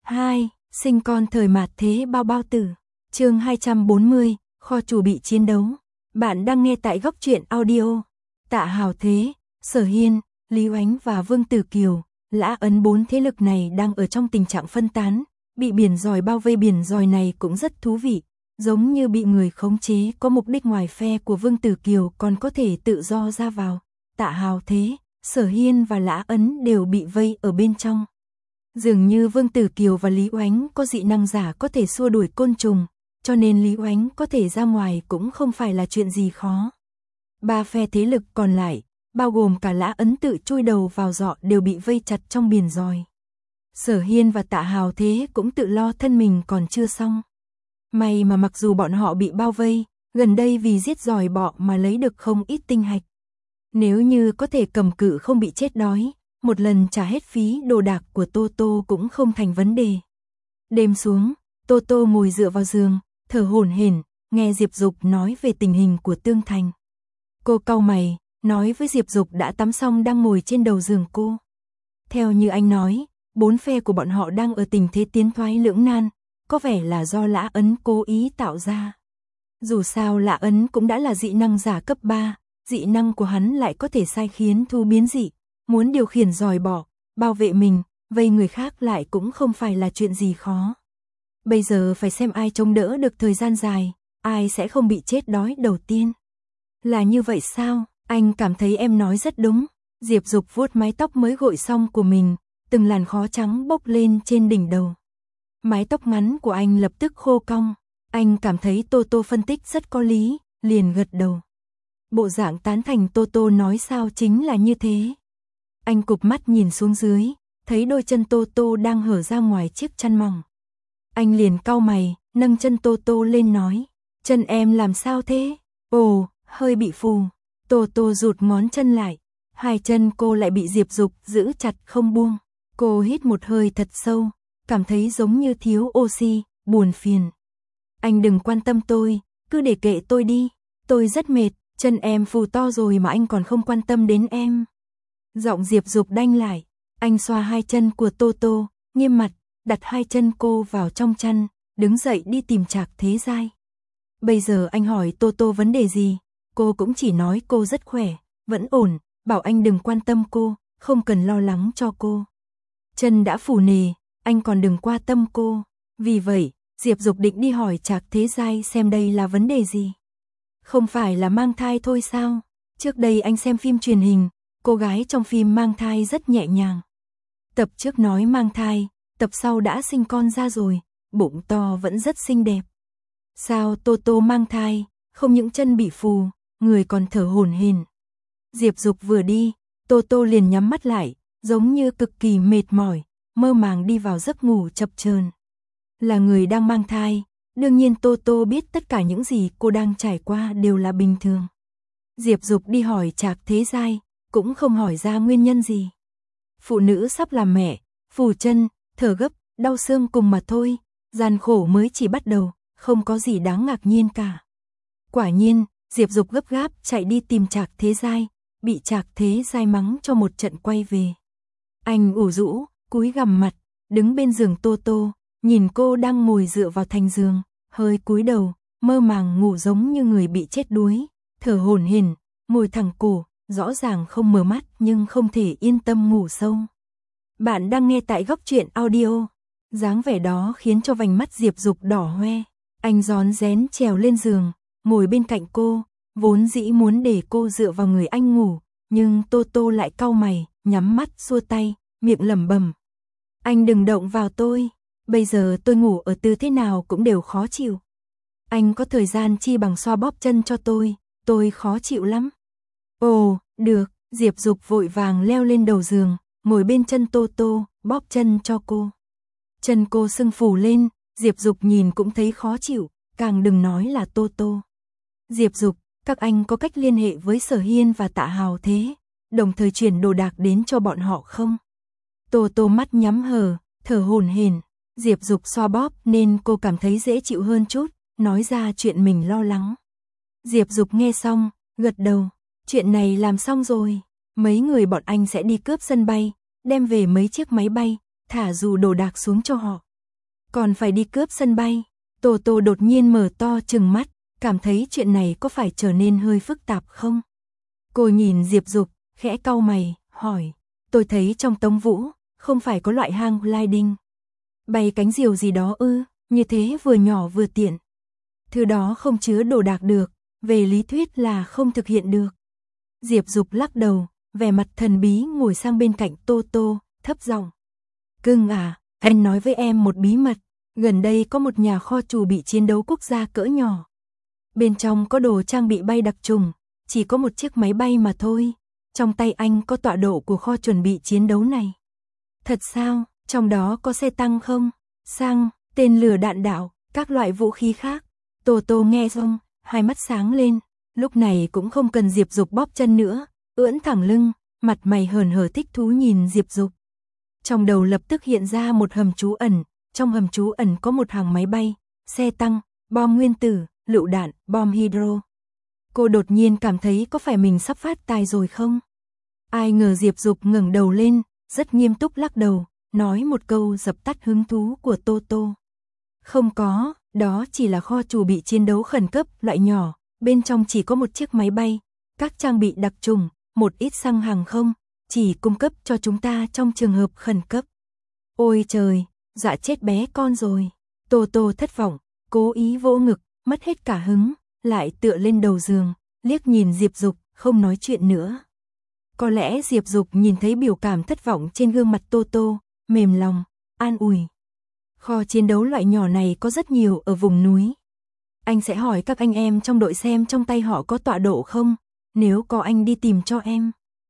2. Sinh con thời mạt thế bao bao tử. Chương 240, kho chủ bị chiến đấu. Bạn đang nghe tại Góc Truyện Audio. Tạ Hào Thế, Sở Hiên, Lý Oánh và Vương Tử Kiều, Lã Ấn, bốn thế lực này đang ở trong tình trạng phân tán, bị biển giòi bao vây. Biển giòi này cũng rất thú vị, giống như bị người khống chế, có mục đích ngoài phe của Vương Tử Kiều còn có thể tự do ra vào. Tạ Hào Thế, Sở Hiên và Lã Ấn đều bị vây ở bên trong. Dường như Vương Tử Kiều và Lý Oánh có dị năng giả có thể xua đuổi côn trùng, cho nên Lý Oánh có thể ra ngoài cũng không phải là chuyện gì khó. Ba phe thế lực còn lại, bao gồm cả Lã Ấn tự chui đầu vào giọ, đều bị vây chặt trong biển giòi. Sở Hiên và Tạ Hào Thế cũng tự lo thân mình còn chưa xong. May mà mặc dù bọn họ bị bao vây, gần đây vì giết giòi bọ mà lấy được không ít tinh hạch. Nếu như có thể cầm cự không bị chết đói, một lần trả hết phí đồ đạc của Tô Tô cũng không thành vấn đề. Đêm xuống, Tô Tô ngồi dựa vào giường, thở hổn hển, nghe Diệp Dục nói về tình hình của Tương Thành. Cô cau mày, nói với Diệp Dục đã tắm xong đang ngồi trên đầu giường cô. Theo như anh nói, bốn phe của bọn họ đang ở tình thế tiến thoái lưỡng nan, có vẻ là do Lã Ấn cố ý tạo ra. Dù sao Lã Ấn cũng đã là dị năng giả cấp 3, dị năng của hắn lại có thể sai khiến thu biến dị, muốn điều khiển giòi bọ, bảo vệ mình, vây người khác lại cũng không phải là chuyện gì khó. Bây giờ phải xem ai chống đỡ được thời gian dài, ai sẽ không bị chết đói đầu tiên. Là như vậy sao? Anh cảm thấy em nói rất đúng. Diệp Dục vuốt mái tóc mới gội xong của mình, từng làn khói trắng bốc lên trên đỉnh đầu. Mái tóc ngắn của anh lập tức khô cong. Anh cảm thấy Tô Tô phân tích rất có lý, liền gật đầu. Bộ dạng tán thành Tô Tô nói sao chính là như thế. Anh cụp mắt nhìn xuống dưới, thấy đôi chân Tô Tô đang hở ra ngoài chiếc chăn mỏng. Anh liền cau mày, nâng chân Tô Tô lên nói, chân em làm sao thế? Ồ, hơi bị phù. Tô Tô rụt ngón chân lại, hai chân cô lại bị Diệp Dục giữ chặt không buông. Cô hít một hơi thật sâu, cảm thấy giống như thiếu oxy, buồn phiền. Anh đừng quan tâm tôi, cứ để kệ tôi đi, tôi rất mệt, chân em phù to rồi mà anh còn không quan tâm đến em. Giọng Diệp Dục đanh lại, anh xoa hai chân của Tô Tô, nghiêm mặt, đặt hai chân cô vào trong chăn, đứng dậy đi tìm Trạc Thế Giai. Bây giờ anh hỏi Tô Tô vấn đề gì, cô cũng chỉ nói cô rất khỏe, vẫn ổn, bảo anh đừng quan tâm cô, không cần lo lắng cho cô. Chân đã phù nề, anh còn đừng quan tâm cô. Vì vậy, Diệp Dục định đi hỏi Trạc Thế Giai xem đây là vấn đề gì. Không phải là mang thai thôi sao? Trước đây anh xem phim truyền hình, cô gái trong phim mang thai rất nhẹ nhàng. Tập trước nói mang thai, tập sau đã sinh con ra rồi, bụng to vẫn rất xinh đẹp. Sao Tô Tô mang thai, không những chân bị phù, người còn thở hổn hển. Diệp Dục vừa đi, Tô Tô liền nhắm mắt lại, giống như cực kỳ mệt mỏi, mơ màng đi vào giấc ngủ chập chờn. Là người đang mang thai, đương nhiên Tô Tô biết tất cả những gì cô đang trải qua đều là bình thường. Diệp Dục đi hỏi Trạc Thế Giai, cũng không hỏi ra nguyên nhân gì. Phụ nữ sắp làm mẹ, phù chân, thở gấp, đau xương cùng mà thôi, gian khổ mới chỉ bắt đầu, không có gì đáng ngạc nhiên cả. Quả nhiên, Diệp Dục gấp gáp chạy đi tìm Trạc Thế Giai, bị Trạc Thế Giai mắng cho một trận quay về. Anh ủ rũ, cúi gằm mặt, đứng bên giường Tô Tô, nhìn cô đang ngồi dựa vào thành giường, hơi cúi đầu, mơ màng ngủ giống như người bị chết đuối, thở hổn hển, ngồi thẳng cổ, rõ ràng không mở mắt nhưng không thể yên tâm ngủ sâu. Bạn đang nghe tại Góc Truyện Audio. Dáng vẻ đó khiến cho vành mắt Diệp Dục đỏ hoe. Anh rón rén trèo lên giường, ngồi bên cạnh cô, vốn dĩ muốn để cô dựa vào người anh ngủ, nhưng Tô Tô lại cau mày, nhắm mắt xua tay, miệng lẩm bẩm. Anh đừng động vào tôi, bây giờ tôi ngủ ở tư thế nào cũng đều khó chịu. Anh có thời gian chi bằng xoa bóp chân cho tôi khó chịu lắm. Ồ, được, Diệp Dục vội vàng leo lên đầu giường, ngồi bên chân Tô Tô, bóp chân cho cô. Chân cô sưng phù lên, Diệp Dục nhìn cũng thấy khó chịu, càng đừng nói là Tô Tô. Diệp Dục, các anh có cách liên hệ với Sở Hiên và Tạ Hào Thế, đồng thời chuyển đồ đạc đến cho bọn họ không? Tô Tô mắt nhắm hờ, thở hổn hển. Diệp Dục xoa bóp nên cô cảm thấy dễ chịu hơn chút, nói ra chuyện mình lo lắng. Diệp Dục nghe xong, gật đầu, chuyện này làm xong rồi, mấy người bọn anh sẽ đi cướp sân bay, đem về mấy chiếc máy bay, thả dù đồ đạc xuống cho họ, Còn phải đi cướp sân bay. Tô Tô đột nhiên mở to trừng mắt, cảm thấy chuyện này có phải trở nên hơi phức tạp không? Cô nhìn Diệp Dục, khẽ cau mày, hỏi, tôi thấy trong Tống Vũ, không phải có loại hang gliding, bay cánh diều gì đó ư, như thế vừa nhỏ vừa tiện. Thứ đó không chứa đồ đạc được, về lý thuyết là không thực hiện được. Diệp Dục lắc đầu, vẻ mặt thần bí ngồi sang bên cạnh Tô Tô, thấp giọng. Cưng à, anh nói với em một bí mật, gần đây có một nhà kho chuẩn bị chiến đấu quốc gia cỡ nhỏ. Bên trong có đồ trang bị bay đặc trùng, chỉ có một chiếc máy bay mà thôi. Trong tay anh có tọa độ của kho chuẩn bị chiến đấu này. Thật sao, trong đó có xe tăng không? Xăng, tên lửa đạn đạo, các loại vũ khí khác. Tô Tô nghe xong, hai mắt sáng lên, lúc này cũng không cần Diệp Dục bóp chân nữa, ưỡn thẳng lưng, mặt mày hờn hở thích thú nhìn Diệp Dục. Trong đầu lập tức hiện ra một hầm trú ẩn, trong hầm trú ẩn có một hàng máy bay, xe tăng, bom nguyên tử, lựu đạn, bom hydro. Cô đột nhiên cảm thấy có phải mình sắp phát tài rồi không? Ai ngờ Diệp Dục ngẩng đầu lên, rất nghiêm túc lắc đầu, nói một câu dập tắt hứng thú của Tô Tô. Không có, đó chỉ là kho chuẩn bị chiến đấu khẩn cấp loại nhỏ, bên trong chỉ có một chiếc máy bay, các trang bị đặc trùng, một ít xăng hàng không, chỉ cung cấp cho chúng ta trong trường hợp khẩn cấp. Ôi trời, dọa chết bé con rồi. Tô Tô thất vọng, cố ý vỗ ngực, mất hết cả hứng, lại tựa lên đầu giường, liếc nhìn Diệp Dục, không nói chuyện nữa. Có lẽ Diệp Dục nhìn thấy biểu cảm thất vọng trên gương mặt Tô Tô, mềm lòng, an ủi. Kho chiến đấu loại nhỏ này có rất nhiều ở vùng núi. Anh sẽ hỏi các anh em trong đội xem trong tay họ có tọa độ không, nếu có anh đi tìm cho em.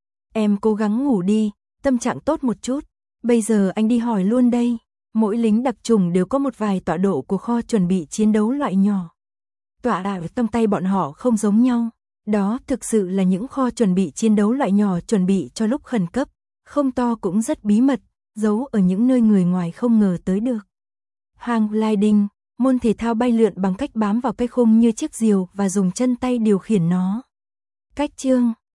Em cố gắng ngủ đi, tâm trạng tốt một chút, bây giờ anh đi hỏi luôn đây. Mỗi lính đặc trùng đều có một vài tọa độ của kho chuẩn bị chiến đấu loại nhỏ. Tọa độ trong tay bọn họ không giống nhau. Đó thực sự là những kho chuẩn bị chiến đấu loại nhỏ chuẩn bị cho lúc khẩn cấp, không to cũng rất bí mật, giấu ở những nơi người ngoài không ngờ tới được. Hang gliding, môn thể thao bay lượn bằng cách bám vào cây khung như chiếc diều và dùng chân tay điều khiển nó. Cách chương